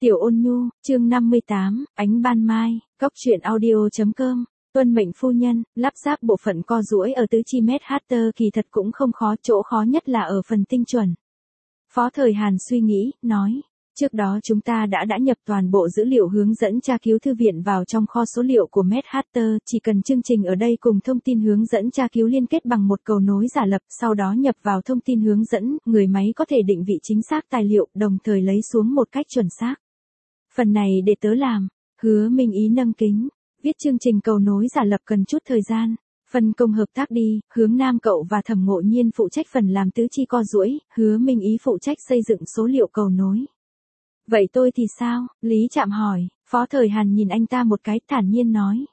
Tiểu Ôn Nhu, chương 58, Ánh Ban Mai, Cóc truyện audio.com. Tuân mệnh phu nhân, lắp ráp bộ phận co duỗi ở tứ chi mét Hatter kỳ thật cũng không khó, chỗ khó nhất là ở phần tinh chuẩn. Phó Thời Hàn suy nghĩ, nói, trước đó chúng ta đã nhập toàn bộ dữ liệu hướng dẫn tra cứu thư viện vào trong kho số liệu của mét Hatter, chỉ cần chương trình ở đây cùng thông tin hướng dẫn tra cứu liên kết bằng một cầu nối giả lập, sau đó nhập vào thông tin hướng dẫn, người máy có thể định vị chính xác tài liệu, đồng thời lấy xuống một cách chuẩn xác. Phần này để tớ làm. Hứa Minh Ý nâng kính. Viết chương trình cầu nối giả lập cần chút thời gian. Phân công hợp tác đi, Hướng Nam cậu và Thẩm Ngộ Nhiên phụ trách phần làm tứ chi co duỗi, Hứa Minh Ý phụ trách xây dựng số liệu cầu nối. Vậy tôi thì sao? Lý Trạm hỏi. Phó Thời Hàn nhìn anh ta một cái, thản nhiên nói.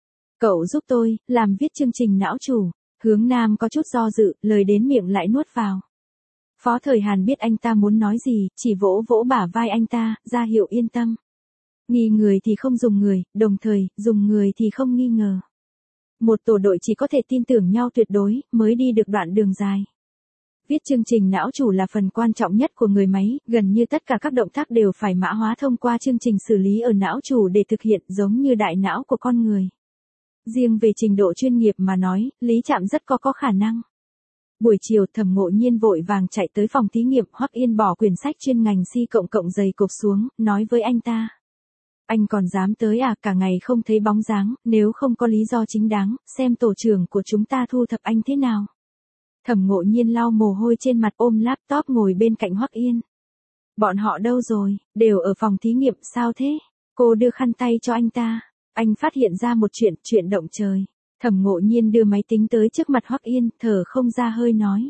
Cậu giúp tôi, làm viết chương trình não chủ. Hướng Nam có chút do dự, lời đến miệng lại nuốt vào. Phó Thời Hàn biết anh ta muốn nói gì, chỉ vỗ vỗ bả vai anh ta, ra hiệu yên tâm. Nghi người thì không dùng người, đồng thời, dùng người thì không nghi ngờ. Một tổ đội chỉ có thể tin tưởng nhau tuyệt đối, mới đi được đoạn đường dài. Viết chương trình não chủ là phần quan trọng nhất của người máy, gần như tất cả các động tác đều phải mã hóa thông qua chương trình xử lý ở não chủ để thực hiện, giống như đại não của con người. Riêng về trình độ chuyên nghiệp mà nói, Lý Trạm rất có khả năng. Buổi chiều Thẩm Ngộ Nhiên vội vàng chạy tới phòng thí nghiệm, Hoắc Yên bỏ quyển sách chuyên ngành C cộng dày cộp xuống, nói với anh ta. Anh còn dám tới à, cả ngày không thấy bóng dáng, nếu không có lý do chính đáng, xem tổ trưởng của chúng ta thu thập anh thế nào. Thẩm Ngộ Nhiên lau mồ hôi trên mặt, ôm laptop ngồi bên cạnh Hoắc Yên. Bọn họ đâu rồi, đều ở phòng thí nghiệm, sao thế? Cô đưa khăn tay cho anh ta. Anh phát hiện ra một chuyện động trời. Thẩm Ngộ Nhiên đưa máy tính tới trước mặt Hoắc Yên, thở không ra hơi nói.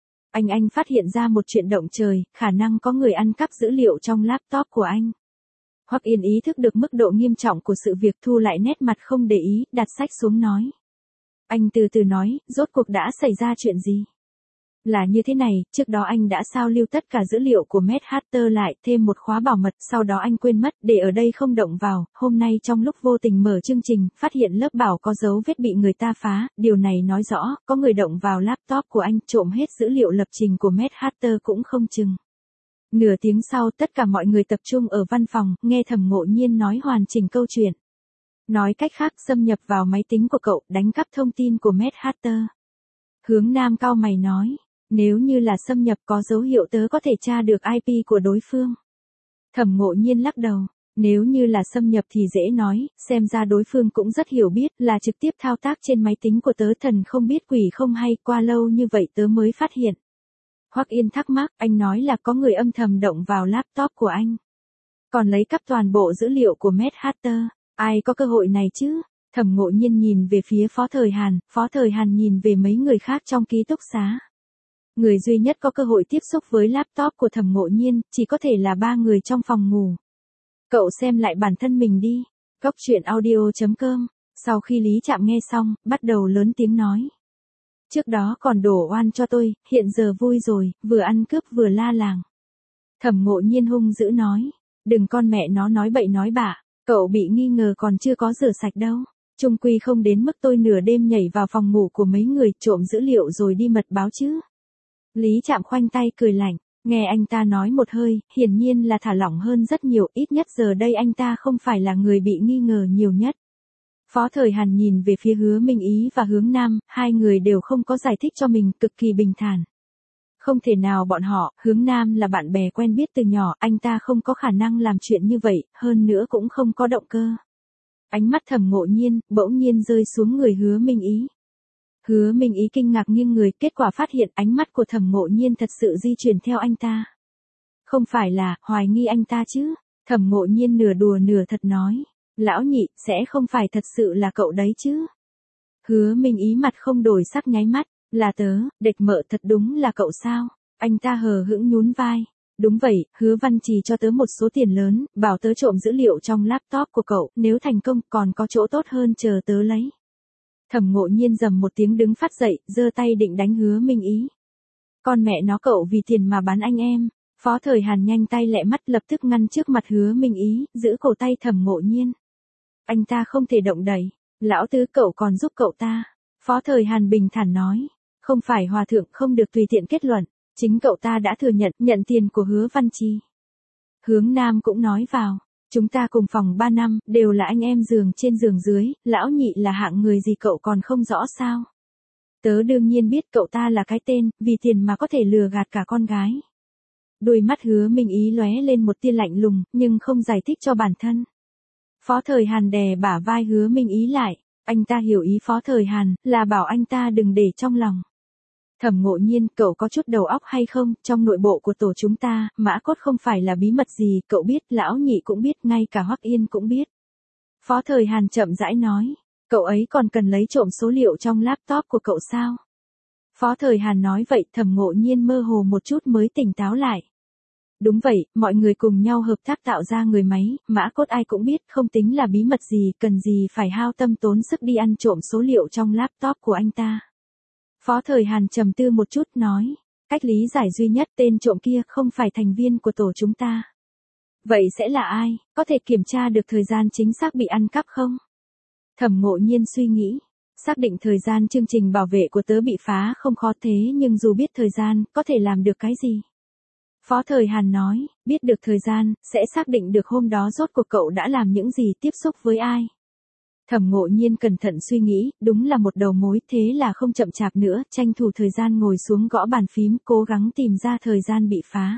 Anh phát hiện ra một chuyện động trời, khả năng có người ăn cắp dữ liệu trong laptop của anh. Hoắc Yên ý thức được mức độ nghiêm trọng của sự việc, thu lại nét mặt không để ý, đặt sách xuống nói. Anh từ từ nói, rốt cuộc đã xảy ra chuyện gì? Là như thế này, trước đó anh đã sao lưu tất cả dữ liệu của Mad Hatter lại, thêm một khóa bảo mật, sau đó anh quên mất, để ở đây không động vào, hôm nay trong lúc vô tình mở chương trình, phát hiện lớp bảo có dấu vết bị người ta phá, điều này nói rõ, có người động vào laptop của anh, trộm hết dữ liệu lập trình của Mad Hatter cũng không chừng. Nửa tiếng sau, tất cả mọi người tập trung ở văn phòng, nghe Thẩm Ngộ Nhiên nói hoàn chỉnh câu chuyện. Nói cách khác, xâm nhập vào máy tính của cậu, đánh cắp thông tin của Mad Hatter. Hướng Nam cau mày nói. Nếu như là xâm nhập có dấu hiệu tớ có thể tra được IP của đối phương. Thẩm Ngộ Nhiên lắc đầu. Nếu như là xâm nhập thì dễ nói, xem ra đối phương cũng rất hiểu biết, là trực tiếp thao tác trên máy tính của tớ, thần không biết quỷ không hay, qua lâu như vậy tớ mới phát hiện. Hoắc Yên thắc mắc, anh nói là có người âm thầm động vào laptop của anh. Còn lấy cắp toàn bộ dữ liệu của Mad Hatter, ai có cơ hội này chứ? Thẩm Ngộ Nhiên nhìn về phía Phó Thời Hàn nhìn về mấy người khác trong ký túc xá. Người duy nhất có cơ hội tiếp xúc với laptop của Thẩm Ngộ Nhiên, chỉ có thể là 3 người trong phòng ngủ. Cậu xem lại bản thân mình đi. Cóc truyện audio.com. Sau khi Lý Trạm nghe xong, bắt đầu lớn tiếng nói. Trước đó còn đổ oan cho tôi, hiện giờ vui rồi, vừa ăn cướp vừa la làng. Thẩm Ngộ Nhiên hung dữ nói. Đừng con mẹ nó nói bậy nói bạ, cậu bị nghi ngờ còn chưa có rửa sạch đâu. Chung quy không đến mức tôi nửa đêm nhảy vào phòng ngủ của mấy người trộm dữ liệu rồi đi mật báo chứ. Lý Trạm khoanh tay cười lạnh, nghe anh ta nói một hơi, hiển nhiên là thả lỏng hơn rất nhiều, ít nhất giờ đây anh ta không phải là người bị nghi ngờ nhiều nhất. Phó Thời Hàn nhìn về phía Hứa Minh Ý và Hướng Nam, hai người đều không có giải thích cho mình, cực kỳ bình thản. Không thể nào bọn họ, Hướng Nam là bạn bè quen biết từ nhỏ, anh ta không có khả năng làm chuyện như vậy, hơn nữa cũng không có động cơ. Ánh mắt Thẩm Ngộ Nhiên, bỗng nhiên rơi xuống người Hứa Minh Ý. Hứa Minh Ý kinh ngạc nghiêng người, kết quả phát hiện ánh mắt của Thẩm Ngộ Nhiên thật sự di chuyển theo anh ta. Không phải là, hoài nghi anh ta chứ? Thẩm Ngộ Nhiên nửa đùa nửa thật nói. Lão nhị, sẽ không phải thật sự là cậu đấy chứ? Hứa Minh Ý mặt không đổi sắc nháy mắt, là tớ, địch mợ, thật đúng là cậu sao? Anh ta hờ hững nhún vai. Đúng vậy, Hứa Văn Trì cho tớ một số tiền lớn, bảo tớ trộm dữ liệu trong laptop của cậu, nếu thành công còn có chỗ tốt hơn chờ tớ lấy. Thẩm Ngộ Nhiên rầm một tiếng đứng phát dậy, giơ tay định đánh Hứa Minh Ý. Con mẹ nó, cậu vì tiền mà bán anh em. Phó Thời Hàn nhanh tay lẹ mắt lập tức ngăn trước mặt Hứa Minh Ý, giữ cổ tay Thẩm Ngộ Nhiên. Anh ta không thể động đậy. Lão tứ, cậu còn giúp cậu ta. Phó Thời Hàn bình thản nói. Không phải hòa thượng, không được tùy tiện kết luận. Chính cậu ta đã thừa nhận tiền của Hứa Văn Trì. Hướng Nam cũng nói vào. Chúng ta cùng phòng 3 năm, đều là anh em giường trên giường dưới, lão nhị là hạng người gì cậu còn không rõ sao? Tớ đương nhiên biết cậu ta là cái tên, vì tiền mà có thể lừa gạt cả con gái. Đôi mắt Hứa Minh Ý lóe lên một tia lạnh lùng, nhưng không giải thích cho bản thân. Phó Thời Hàn đè bả vai Hứa Minh Ý lại, anh ta hiểu ý Phó Thời Hàn, là bảo anh ta đừng để trong lòng. Thẩm Ngộ Nhiên, cậu có chút đầu óc hay không, trong nội bộ của tổ chúng ta, mã cốt không phải là bí mật gì, cậu biết, lão nhị cũng biết, ngay cả Hoắc Yên cũng biết. Phó Thời Hàn chậm rãi nói, cậu ấy còn cần lấy trộm số liệu trong laptop của cậu sao? Phó Thời Hàn nói vậy, Thẩm Ngộ Nhiên mơ hồ một chút mới tỉnh táo lại. Đúng vậy, mọi người cùng nhau hợp tác tạo ra người máy, mã cốt ai cũng biết, không tính là bí mật gì, cần gì phải hao tâm tốn sức đi ăn trộm số liệu trong laptop của anh ta. Phó Thời Hàn trầm tư một chút nói, cách lý giải duy nhất tên trộm kia không phải thành viên của tổ chúng ta. Vậy sẽ là ai, có thể kiểm tra được thời gian chính xác bị ăn cắp không? Thẩm Ngộ Nhiên suy nghĩ, xác định thời gian chương trình bảo vệ của tớ bị phá không khó thế nhưng dù biết thời gian, có thể làm được cái gì? Phó Thời Hàn nói, biết được thời gian, sẽ xác định được hôm đó rốt cuộc cậu đã làm những gì tiếp xúc với ai. Thẩm Ngộ Nhiên cẩn thận suy nghĩ, đúng là một đầu mối, thế là không chậm chạp nữa, tranh thủ thời gian ngồi xuống gõ bàn phím, cố gắng tìm ra thời gian bị phá.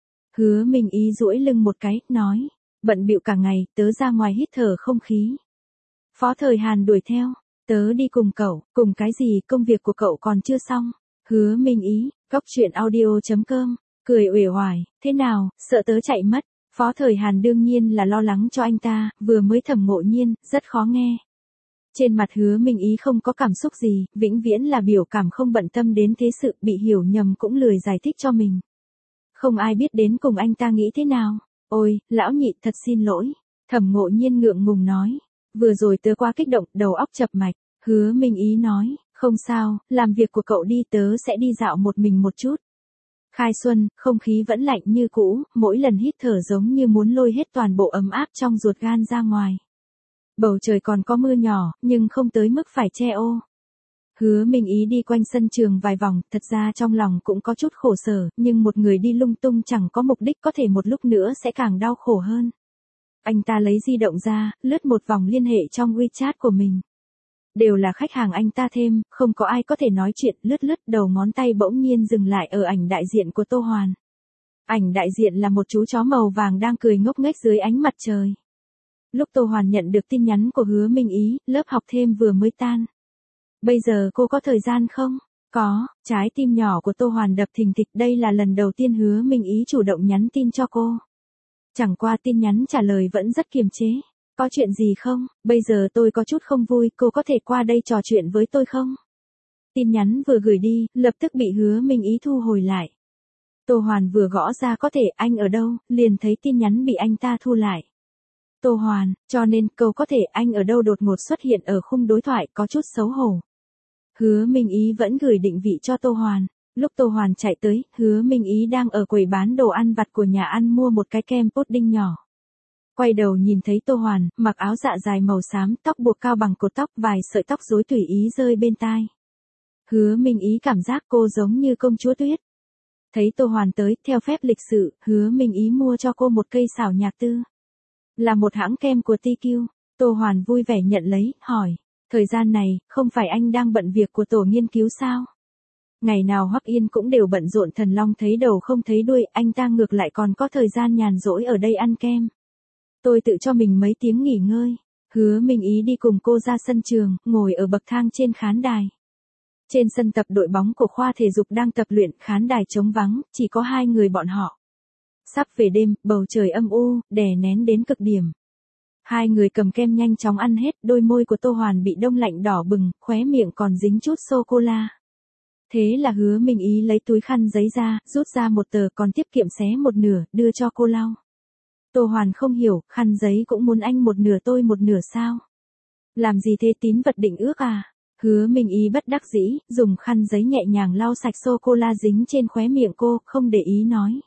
Hứa Minh Ý duỗi lưng một cái, nói, bận bịu cả ngày, tớ ra ngoài hít thở không khí. Phó Thời Hàn đuổi theo, tớ đi cùng cậu, cùng cái gì, công việc của cậu còn chưa xong. Hứa Minh Ý, goctruyện.audio.com, cười uể oải, thế nào, sợ tớ chạy mất. Phó Thời Hàn đương nhiên là lo lắng cho anh ta, vừa mới Thẩm Ngộ Nhiên, rất khó nghe. Trên mặt Hứa Minh Ý không có cảm xúc gì, vĩnh viễn là biểu cảm không bận tâm đến thế sự, bị hiểu nhầm cũng lười giải thích cho mình. Không ai biết đến cùng anh ta nghĩ thế nào. Ôi, lão nhị, thật xin lỗi. Thẩm Ngộ Nhiên ngượng ngùng nói. Vừa rồi tớ quá kích động, đầu óc chập mạch. Hứa Minh Ý nói, không sao, làm việc của cậu đi, tớ sẽ đi dạo một mình một chút. Khai xuân, không khí vẫn lạnh như cũ, mỗi lần hít thở giống như muốn lôi hết toàn bộ ấm áp trong ruột gan ra ngoài. Bầu trời còn có mưa nhỏ, nhưng không tới mức phải che ô. Hứa Minh Ý đi quanh sân trường vài vòng, thật ra trong lòng cũng có chút khổ sở, nhưng một người đi lung tung chẳng có mục đích có thể một lúc nữa sẽ càng đau khổ hơn. Anh ta lấy di động ra, lướt một vòng liên hệ trong WeChat của mình. Đều là khách hàng anh ta thêm, không có ai có thể nói chuyện, lướt đầu ngón tay bỗng nhiên dừng lại ở ảnh đại diện của Tô Hoàn. Ảnh đại diện là một chú chó màu vàng đang cười ngốc nghếch dưới ánh mặt trời. Lúc Tô Hoàn nhận được tin nhắn của Hứa Minh Ý, lớp học thêm vừa mới tan. Bây giờ cô có thời gian không? Có, trái tim nhỏ của Tô Hoàn đập thình thịch, đây là lần đầu tiên Hứa Minh Ý chủ động nhắn tin cho cô. Chẳng qua tin nhắn trả lời vẫn rất kiềm chế. Có chuyện gì không? Bây giờ tôi có chút không vui, cô có thể qua đây trò chuyện với tôi không? Tin nhắn vừa gửi đi, lập tức bị Hứa Minh Ý thu hồi lại. Tô Hoàn vừa gõ ra có thể anh ở đâu, liền thấy tin nhắn bị anh ta thu lại. Tô Hoàn, cho nên câu có thể anh ở đâu đột ngột xuất hiện ở khung đối thoại có chút xấu hổ. Hứa Minh Ý vẫn gửi định vị cho Tô Hoàn. Lúc Tô Hoàn chạy tới, Hứa Minh Ý đang ở quầy bán đồ ăn vặt của nhà ăn mua một cái kem pudding nhỏ. Quay đầu nhìn thấy Tô Hoàn, mặc áo dạ dài màu xám, tóc buộc cao bằng cột tóc, vài sợi tóc rối tùy ý rơi bên tai. Hứa Minh Ý cảm giác cô giống như công chúa tuyết. Thấy Tô Hoàn tới, theo phép lịch sự, Hứa Minh Ý mua cho cô một cây xảo nhạc tư. Là một hãng kem của TQ. Tô Hoàn vui vẻ nhận lấy, hỏi. Thời gian này, không phải anh đang bận việc của tổ nghiên cứu sao? Ngày nào Hoắc Yên cũng đều bận rộn thần long thấy đầu không thấy đuôi, anh ta ngược lại còn có thời gian nhàn rỗi ở đây ăn kem. Tôi tự cho mình mấy tiếng nghỉ ngơi. Hứa Minh Ý đi cùng cô ra sân trường, ngồi ở bậc thang trên khán đài. Trên sân tập đội bóng của khoa thể dục đang tập luyện, khán đài trống vắng, chỉ có hai người bọn họ. Sắp về đêm, bầu trời âm u, đè nén đến cực điểm. Hai người cầm kem nhanh chóng ăn hết, đôi môi của Tô Hoàn bị đông lạnh đỏ bừng, khóe miệng còn dính chút sô-cô-la. Thế là Hứa Minh Ý lấy túi khăn giấy ra, rút ra một tờ còn tiết kiệm xé một nửa, đưa cho cô lau. Tô Hoàn không hiểu, khăn giấy cũng muốn anh một nửa tôi một nửa sao? Làm gì thế, tín vật định ước à? Hứa Minh Ý bất đắc dĩ, dùng khăn giấy nhẹ nhàng lau sạch sô-cô-la dính trên khóe miệng cô, không để ý nói.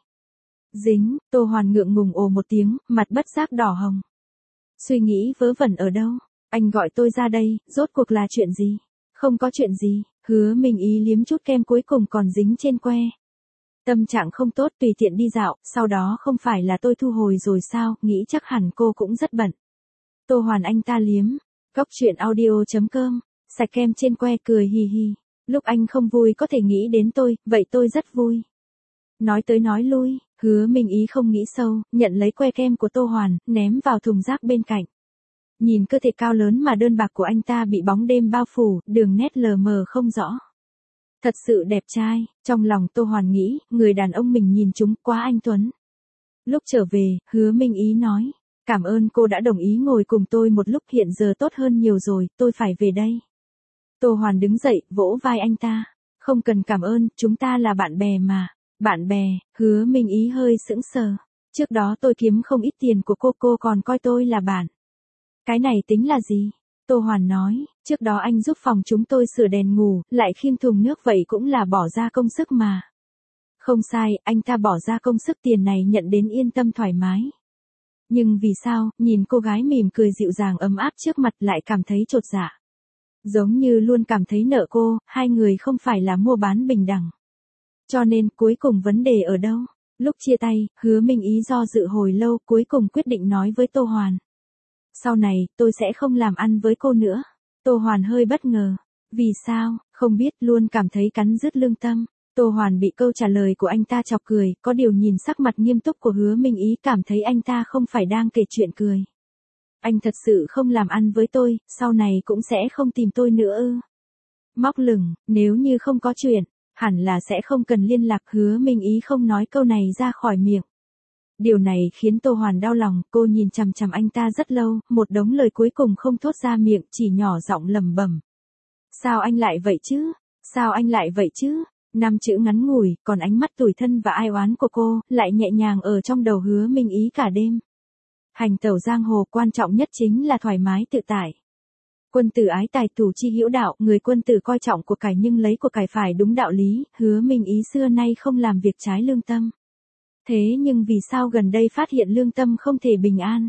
Dính, Tô Hoàn ngượng ngùng ồ một tiếng, mặt bất giác đỏ hồng. Suy nghĩ vớ vẩn ở đâu? Anh gọi tôi ra đây, rốt cuộc là chuyện gì? Không có chuyện gì, Hứa Minh Ý liếm chút kem cuối cùng còn dính trên que. Tâm trạng không tốt tùy tiện đi dạo, sau đó không phải là tôi thu hồi rồi sao, nghĩ chắc hẳn cô cũng rất bận. Tô Hoàn anh ta liếm. Góc truyện audio.com, sạch kem trên que cười hì hì. Lúc anh không vui có thể nghĩ đến tôi, vậy tôi rất vui. Nói tới nói lui, Hứa Minh Ý không nghĩ sâu, nhận lấy que kem của Tô Hoàn, ném vào thùng rác bên cạnh. Nhìn cơ thể cao lớn mà đơn bạc của anh ta bị bóng đêm bao phủ, đường nét lờ mờ không rõ. Thật sự đẹp trai, trong lòng Tô Hoàn nghĩ, người đàn ông mình nhìn chúng quá anh tuấn. Lúc trở về, Hứa Minh Ý nói, cảm ơn cô đã đồng ý ngồi cùng tôi một lúc, hiện giờ tốt hơn nhiều rồi, tôi phải về đây. Tô Hoàn đứng dậy, vỗ vai anh ta. Không cần cảm ơn, chúng ta là bạn bè mà. Bạn bè, Hứa Minh Ý hơi sững sờ. Trước đó tôi kiếm không ít tiền của cô còn coi tôi là bạn. Cái này tính là gì? Tô Hoàn nói, trước đó anh giúp phòng chúng tôi sửa đèn ngủ, lại khiêng thùng nước, vậy cũng là bỏ ra công sức mà. Không sai, anh ta bỏ ra công sức, tiền này nhận đến yên tâm thoải mái. Nhưng vì sao, nhìn cô gái mỉm cười dịu dàng ấm áp trước mặt lại cảm thấy chột dạ. Giống như luôn cảm thấy nợ cô, hai người không phải là mua bán bình đẳng. Cho nên, cuối cùng vấn đề ở đâu? Lúc chia tay, Hứa Minh Ý do dự hồi lâu, cuối cùng quyết định nói với Tô Hoàn. Sau này, tôi sẽ không làm ăn với cô nữa. Tô Hoàn hơi bất ngờ. Vì sao, không biết, luôn cảm thấy cắn rứt lương tâm. Tô Hoàn bị câu trả lời của anh ta chọc cười, có điều nhìn sắc mặt nghiêm túc của Hứa Minh Ý cảm thấy anh ta không phải đang kể chuyện cười. Anh thật sự không làm ăn với tôi, sau này cũng sẽ không tìm tôi nữa ư? Móc lửng, nếu như không có chuyện, hẳn là sẽ không cần liên lạc. Hứa Minh Ý không nói câu này ra khỏi miệng. Điều này khiến Tô Hoàn đau lòng, cô nhìn chằm chằm anh ta rất lâu, một đống lời cuối cùng không thốt ra miệng, chỉ nhỏ giọng lẩm bẩm. Sao anh lại vậy chứ? Sao anh lại vậy chứ? 5 chữ ngắn ngủi, còn ánh mắt tủi thân và ai oán của cô, lại nhẹ nhàng ở trong đầu Hứa Minh Ý cả đêm. Hành tẩu giang hồ quan trọng nhất chính là thoải mái tự tại. Quân tử ái tài tù chi hữu đạo, người quân tử coi trọng của cải nhưng lấy của cải phải đúng đạo lý, Hứa Minh Ý xưa nay không làm việc trái lương tâm. Thế nhưng vì sao gần đây phát hiện lương tâm không thể bình an?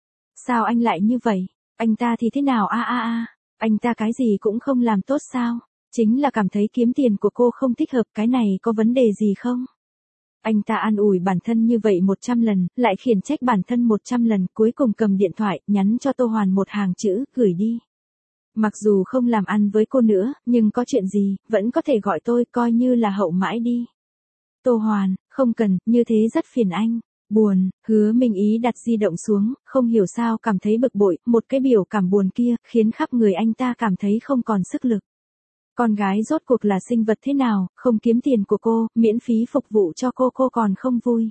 Sao anh lại như vậy? Anh ta thì thế nào anh ta cái gì cũng không làm tốt sao? Chính là cảm thấy kiếm tiền của cô không thích hợp, cái này có vấn đề gì không? Anh ta an ủi bản thân như vậy 100 lần, lại khiển trách bản thân 100 lần, cuối cùng cầm điện thoại, nhắn cho Tô Hoàn một hàng chữ, gửi đi. Mặc dù không làm ăn với cô nữa, nhưng có chuyện gì, vẫn có thể gọi tôi, coi như là hậu mãi đi. Tô Hoàn, không cần, như thế rất phiền anh. Buồn, Hứa Minh Ý đặt di động xuống, không hiểu sao cảm thấy bực bội, một cái biểu cảm buồn kia, khiến khắp người anh ta cảm thấy không còn sức lực. Con gái rốt cuộc là sinh vật thế nào, không kiếm tiền của cô, miễn phí phục vụ cho cô còn không vui.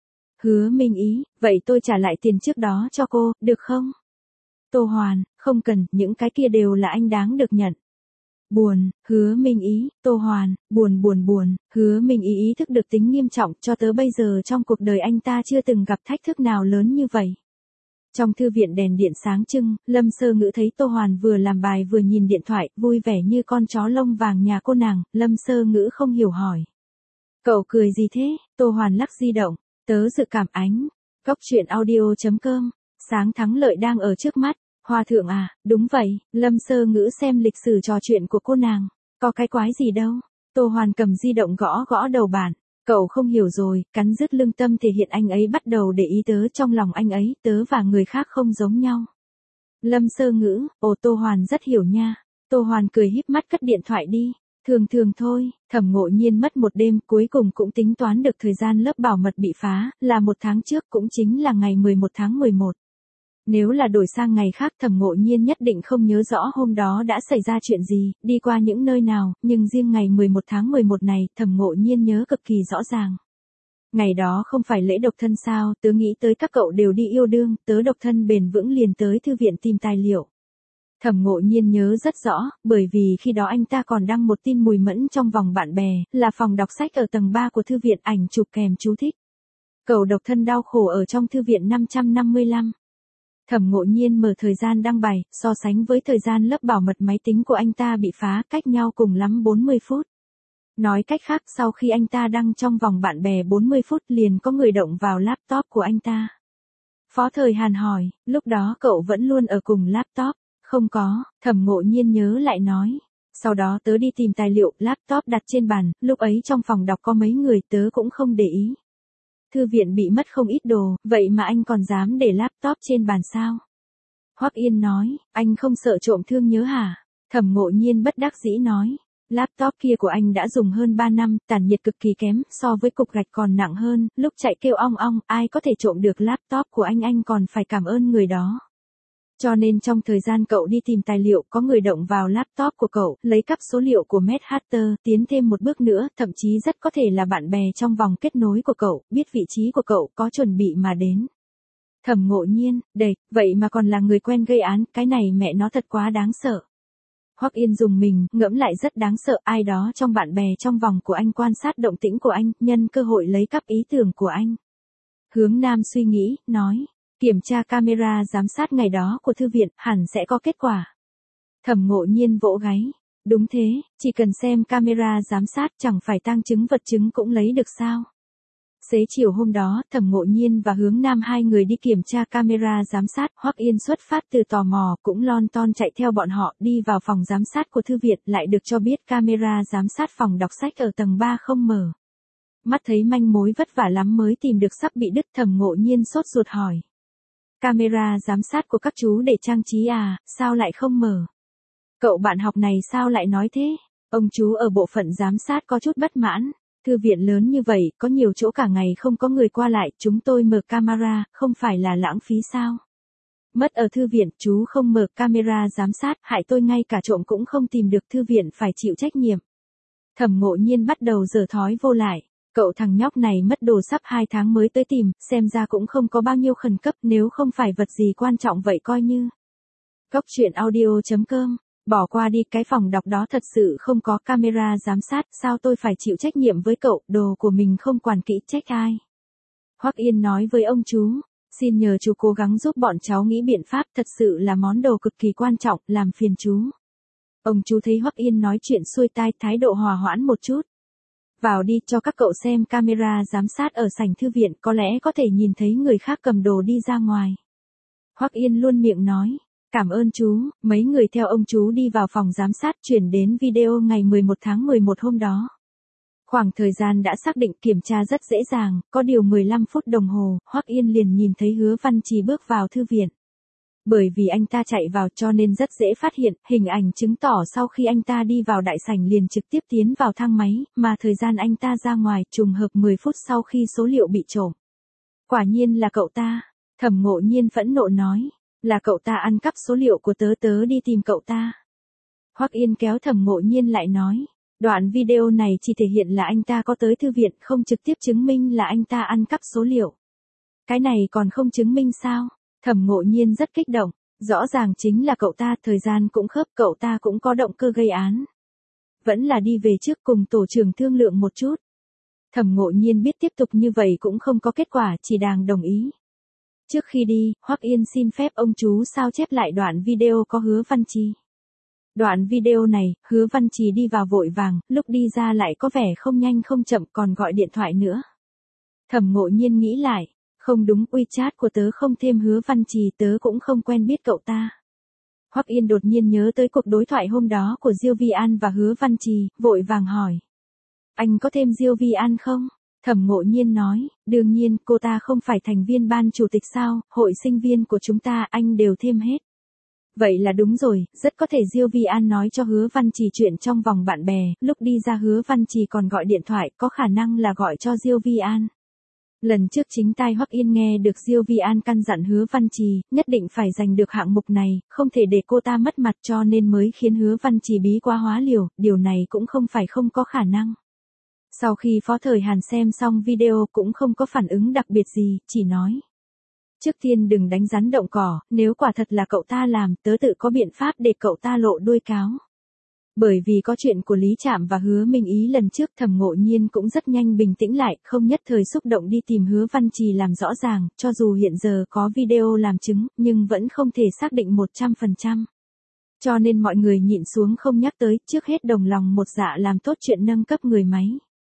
Hứa Minh Ý, vậy tôi trả lại tiền trước đó cho cô, được không? Tô Hoàn, không cần, những cái kia đều là anh đáng được nhận. Buồn, Hứa Minh Ý, Tô Hoàn, buồn, Hứa Minh Ý ý thức được tính nghiêm trọng, cho tới bây giờ trong cuộc đời anh ta chưa từng gặp thách thức nào lớn như vậy. Trong thư viện đèn điện sáng trưng, Lâm Sơ Ngữ thấy Tô Hoàn vừa làm bài vừa nhìn điện thoại, vui vẻ như con chó lông vàng nhà cô nàng, Lâm Sơ Ngữ không hiểu hỏi. Cậu cười gì thế? Tô Hoàn lắc di động, tớ dự cảm ánh. Góc truyện audio.com, sáng thắng lợi đang ở trước mắt. Hòa thượng à, đúng vậy, Lâm Sơ Ngữ xem lịch sử trò chuyện của cô nàng. Có cái quái gì đâu. Tô Hoàn cầm di động gõ gõ đầu bàn. Cậu không hiểu rồi, cắn rứt lương tâm thể hiện anh ấy bắt đầu để ý tớ, trong lòng anh ấy, tớ và người khác không giống nhau. Lâm Sơ Ngữ, ồ Tô Hoàn rất hiểu nha. Tô Hoàn cười híp mắt cất điện thoại đi. Thường thôi, Thẩm Ngộ Nhiên mất một đêm, cuối cùng cũng tính toán được thời gian lớp bảo mật bị phá, là 1 tháng trước, cũng chính là ngày 11 tháng 11. Nếu là đổi sang ngày khác Thẩm Ngộ Nhiên nhất định không nhớ rõ hôm đó đã xảy ra chuyện gì, đi qua những nơi nào, nhưng riêng ngày 11 tháng 11 này, Thẩm Ngộ Nhiên nhớ cực kỳ rõ ràng. Ngày đó không phải lễ độc thân sao, tớ nghĩ tới các cậu đều đi yêu đương, tớ độc thân bền vững liền tới thư viện tìm tài liệu. Thẩm Ngộ Nhiên nhớ rất rõ, bởi vì khi đó anh ta còn đăng một tin mùi mẫn trong vòng bạn bè, là phòng đọc sách ở tầng 3 của thư viện, ảnh chụp kèm chú thích. Cậu độc thân đau khổ ở trong thư viện 555. Thẩm Ngộ Nhiên mở thời gian đăng bài, so sánh với thời gian lớp bảo mật máy tính của anh ta bị phá, cách nhau cùng lắm 40 phút. Nói cách khác, sau khi anh ta đăng trong vòng bạn bè 40 phút liền có người động vào laptop của anh ta. Phó Thời Hàn hỏi, lúc đó cậu vẫn luôn ở cùng laptop? Không có, Thẩm Ngộ Nhiên nhớ lại nói. Sau đó tớ đi tìm tài liệu, laptop đặt trên bàn, lúc ấy trong phòng đọc có mấy người tớ cũng không để ý. Thư viện bị mất không ít đồ, vậy mà anh còn dám để laptop trên bàn sao? Hoắc Yên nói, anh không sợ trộm thương nhớ hả? Thẩm Ngộ Nhiên bất đắc dĩ nói, laptop kia của anh đã dùng hơn 3 năm, tản nhiệt cực kỳ kém, so với cục gạch còn nặng hơn, lúc chạy kêu ong ong, ai có thể trộm được laptop của anh còn phải cảm ơn người đó. Cho nên trong thời gian cậu đi tìm tài liệu, có người động vào laptop của cậu, lấy cắp số liệu của Manhunter, tiến thêm một bước nữa, thậm chí rất có thể là bạn bè trong vòng kết nối của cậu, biết vị trí của cậu, có chuẩn bị mà đến. Thẩm Ngộ Nhiên, vậy mà còn là người quen gây án, cái này mẹ nó thật quá đáng sợ. Hoắc Yên dùng mình, ngẫm lại rất đáng sợ, ai đó trong bạn bè trong vòng của anh quan sát động tĩnh của anh, nhân cơ hội lấy cắp ý tưởng của anh. Hướng Nam suy nghĩ, nói, kiểm tra camera giám sát ngày đó của thư viện, hẳn sẽ có kết quả. Thẩm Ngộ Nhiên vỗ gáy, đúng thế, chỉ cần xem camera giám sát chẳng phải tang chứng vật chứng cũng lấy được sao. Xế chiều hôm đó, Thẩm Ngộ Nhiên và Hướng Nam hai người đi kiểm tra camera giám sát, Hoắc Yên xuất phát từ tò mò, cũng lon ton chạy theo bọn họ, đi vào phòng giám sát của thư viện, lại được cho biết camera giám sát phòng đọc sách ở tầng 3 không mở. Mắt thấy manh mối vất vả lắm mới tìm được sắp bị đứt, Thẩm Ngộ Nhiên sốt ruột hỏi. Camera giám sát của các chú để trang trí à, sao lại không mở? Cậu bạn học này sao lại nói thế? Ông chú ở bộ phận giám sát có chút bất mãn. Thư viện lớn như vậy, có nhiều chỗ cả ngày không có người qua lại, chúng tôi mở camera, không phải là lãng phí sao? Mất ở thư viện, chú không mở camera giám sát, hại tôi ngay cả trộm cũng không tìm được, thư viện phải chịu trách nhiệm. Thẩm Ngộ Nhiên bắt đầu giở thói vô lại. Cậu thằng nhóc này mất đồ sắp 2 tháng mới tới tìm, xem ra cũng không có bao nhiêu khẩn cấp, nếu không phải vật gì quan trọng vậy coi như. Góc truyện audio.com, bỏ qua đi, cái phòng đọc đó thật sự không có camera giám sát, sao tôi phải chịu trách nhiệm với cậu, đồ của mình không quản kỹ, trách ai. Hoắc Yên nói với ông chú, xin nhờ chú cố gắng giúp bọn cháu nghĩ biện pháp, thật sự là món đồ cực kỳ quan trọng, làm phiền chú. Ông chú thấy Hoắc Yên nói chuyện xuôi tai, thái độ hòa hoãn một chút. Vào đi, cho các cậu xem camera giám sát ở sảnh thư viện, có lẽ có thể nhìn thấy người khác cầm đồ đi ra ngoài. Hoắc Yên luôn miệng nói, cảm ơn chú, mấy người theo ông chú đi vào phòng giám sát, chuyển đến video ngày 11 tháng 11 hôm đó. Khoảng thời gian đã xác định, kiểm tra rất dễ dàng, có điều 15 phút đồng hồ, Hoắc Yên liền nhìn thấy Hứa Văn Trì bước vào thư viện. Bởi vì anh ta chạy vào cho nên rất dễ phát hiện, hình ảnh chứng tỏ sau khi anh ta đi vào đại sảnh liền trực tiếp tiến vào thang máy, mà thời gian anh ta ra ngoài trùng hợp 10 phút sau khi số liệu bị trộm. Quả nhiên là cậu ta, Thẩm Ngộ Nhiên phẫn nộ nói, là cậu ta ăn cắp số liệu của tớ, tớ đi tìm cậu ta. Hoắc Yên kéo Thẩm Ngộ Nhiên lại nói, đoạn video này chỉ thể hiện là anh ta có tới thư viện, không trực tiếp chứng minh là anh ta ăn cắp số liệu. Cái này còn không chứng minh sao? Thẩm Ngộ Nhiên rất kích động, rõ ràng chính là cậu ta, thời gian cũng khớp, cậu ta cũng có động cơ gây án. Vẫn là đi về trước cùng tổ trưởng thương lượng một chút. Thẩm Ngộ Nhiên biết tiếp tục như vậy cũng không có kết quả, chỉ đành đồng ý. Trước khi đi, Hoắc Yên xin phép ông chú sao chép lại đoạn video có Hứa Văn Trì. Đoạn video này, Hứa Văn Trì đi vào vội vàng, lúc đi ra lại có vẻ không nhanh không chậm, còn gọi điện thoại nữa. Thẩm Ngộ Nhiên nghĩ lại, không đúng, WeChat của tớ không thêm Hứa Văn Trì, tớ cũng không quen biết cậu ta. Hoắc Yên đột nhiên nhớ tới cuộc đối thoại hôm đó của Diêu Vi An và Hứa Văn Trì, vội vàng hỏi. Anh có thêm Diêu Vi An không? Thẩm Ngộ Nhiên nói, đương nhiên, cô ta không phải thành viên ban chủ tịch sao, hội sinh viên của chúng ta anh đều thêm hết. Vậy là đúng rồi, rất có thể Diêu Vi An nói cho Hứa Văn Trì chuyện trong vòng bạn bè, lúc đi ra Hứa Văn Trì còn gọi điện thoại, có khả năng là gọi cho Diêu Vi An. Lần trước chính tai Hoắc Yên nghe được Diêu Vi An căn dặn Hứa Văn Trì, nhất định phải giành được hạng mục này, không thể để cô ta mất mặt, cho nên mới khiến Hứa Văn Trì bí quá hóa liều, điều này cũng không phải không có khả năng. Sau khi Phó Thời Hàn xem xong video cũng không có phản ứng đặc biệt gì, chỉ nói. Trước tiên đừng đánh rắn động cỏ, nếu quả thật là cậu ta làm, tớ tự có biện pháp để cậu ta lộ đuôi cáo. Bởi vì có chuyện của Lý Trạm và Hứa Minh Ý lần trước, Thẩm Ngộ Nhiên cũng rất nhanh bình tĩnh lại, không nhất thời xúc động đi tìm Hứa Văn Trì làm rõ ràng, cho dù hiện giờ có video làm chứng, nhưng vẫn không thể xác định 100%. Cho nên mọi người nhịn xuống không nhắc tới, trước hết đồng lòng một dạ làm tốt chuyện nâng cấp người máy.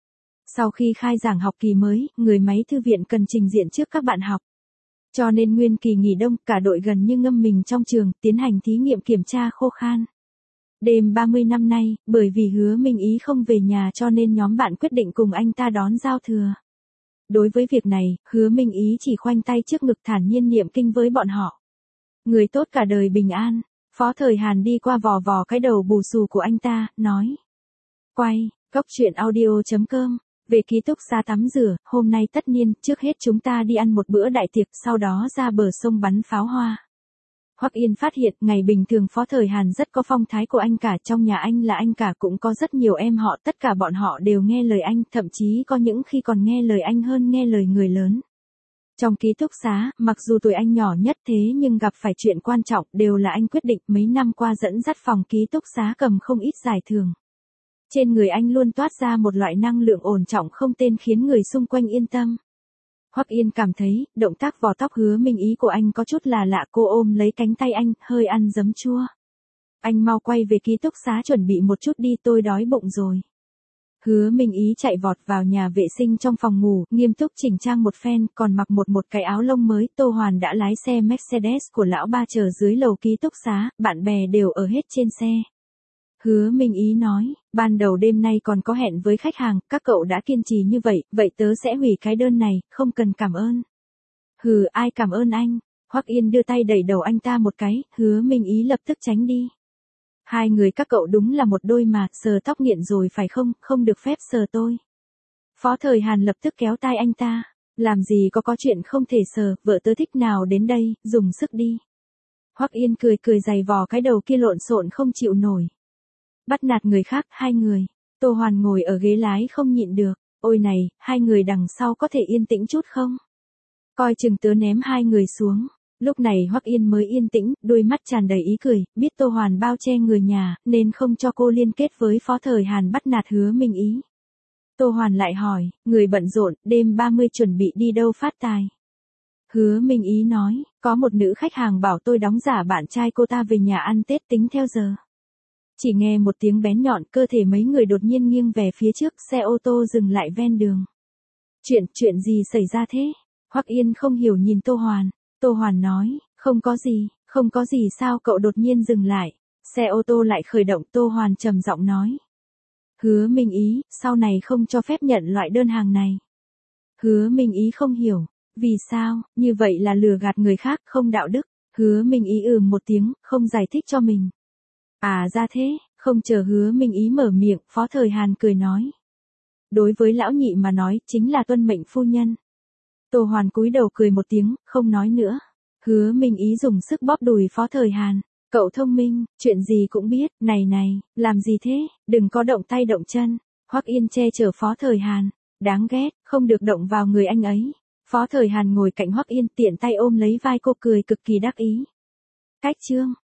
Sau khi khai giảng học kỳ mới, người máy thư viện cần trình diện trước các bạn học. Cho nên nguyên kỳ nghỉ đông, cả đội gần như ngâm mình trong trường, tiến hành thí nghiệm kiểm tra khô khan. Đêm 30 năm nay, bởi vì Hứa Minh Ý không về nhà cho nên nhóm bạn quyết định cùng anh ta đón giao thừa. Đối với việc này, Hứa Minh Ý chỉ khoanh tay trước ngực thản nhiên niệm kinh với bọn họ. Người tốt cả đời bình an. Phó Thời Hàn đi qua vò vò cái đầu bù xù của anh ta, nói. Quay, Cốc Truyện Audio.com. Về ký túc xá tắm rửa, hôm nay tất nhiên, trước hết chúng ta đi ăn một bữa đại tiệc, sau đó ra bờ sông bắn pháo hoa. Hoắc Yên phát hiện, ngày bình thường Phó Thời Hàn rất có phong thái của anh cả, trong nhà anh là anh cả cũng có rất nhiều em họ, tất cả bọn họ đều nghe lời anh, thậm chí có những khi còn nghe lời anh hơn nghe lời người lớn. Trong ký túc xá, mặc dù tuổi anh nhỏ nhất thế nhưng gặp phải chuyện quan trọng đều là anh quyết định, mấy năm qua dẫn dắt phòng ký túc xá cầm không ít giải thưởng. Trên người anh luôn toát ra một loại năng lượng ổn trọng không tên khiến người xung quanh yên tâm. Hoắc Yên cảm thấy, động tác vò tóc Hứa Minh Ý của anh có chút là lạ, cô ôm lấy cánh tay anh, hơi ăn giấm chua. Anh mau quay về ký túc xá chuẩn bị một chút đi, tôi đói bụng rồi. Hứa Minh Ý chạy vọt vào nhà vệ sinh trong phòng ngủ, nghiêm túc chỉnh trang một phen, còn mặc một cái áo lông mới. Tô Hoàn đã lái xe Mercedes của lão ba chờ dưới lầu ký túc xá, bạn bè đều ở hết trên xe. Hứa Minh Ý nói, ban đầu đêm nay còn có hẹn với khách hàng, các cậu đã kiên trì như vậy, vậy tớ sẽ hủy cái đơn này, không cần cảm ơn. Hừ, ai cảm ơn anh? Hoắc Yên đưa tay đẩy đầu anh ta một cái, Hứa Minh Ý lập tức tránh đi. Hai người các cậu đúng là một đôi mà, sờ tóc nghiện rồi phải không, không được phép sờ tôi. Phó Thời Hàn lập tức kéo tay anh ta, làm gì có chuyện không thể sờ, vợ tớ thích nào đến đây, dùng sức đi. Hoắc Yên cười giày vò cái đầu kia lộn xộn không chịu nổi. Bắt nạt người khác, hai người. Tô Hoàn ngồi ở ghế lái không nhịn được, ôi này, hai người đằng sau có thể yên tĩnh chút không? Coi chừng tớ ném hai người xuống. Lúc này Hoắc Yên mới yên tĩnh, đôi mắt tràn đầy ý cười, biết Tô Hoàn bao che người nhà, nên không cho cô liên kết với Phó Thời Hàn bắt nạt Hứa Minh Ý. Tô Hoàn lại hỏi, người bận rộn, đêm 30 chuẩn bị đi đâu phát tài? Hứa Minh Ý nói, có một nữ khách hàng bảo tôi đóng giả bạn trai cô ta về nhà ăn Tết tính theo giờ. Chỉ nghe một tiếng bén nhọn, cơ thể mấy người đột nhiên nghiêng về phía trước, xe ô tô dừng lại ven đường. Chuyện gì xảy ra thế? Hoắc Yên không hiểu nhìn Tô Hoàn. Tô Hoàn nói, không có gì sao cậu đột nhiên dừng lại. Xe ô tô lại khởi động, Tô Hoàn trầm giọng nói. Hứa Minh Ý, sau này không cho phép nhận loại đơn hàng này. Hứa Minh Ý không hiểu, vì sao, như vậy là lừa gạt người khác, không đạo đức. Hứa Minh Ý một tiếng, không giải thích cho mình. À ra thế, không chờ Hứa Minh Ý mở miệng, Phó Thời Hàn cười nói. Đối với lão nhị mà nói, chính là tuân mệnh phu nhân. Tô Hoàn cúi đầu cười một tiếng, không nói nữa. Hứa Minh Ý dùng sức bóp đùi Phó Thời Hàn. Cậu thông minh, chuyện gì cũng biết, này, làm gì thế, đừng có động tay động chân. Hoắc Yên che chở Phó Thời Hàn. Đáng ghét, không được động vào người anh ấy. Phó Thời Hàn ngồi cạnh Hoắc Yên tiện tay ôm lấy vai cô cười cực kỳ đắc ý. Cách chương.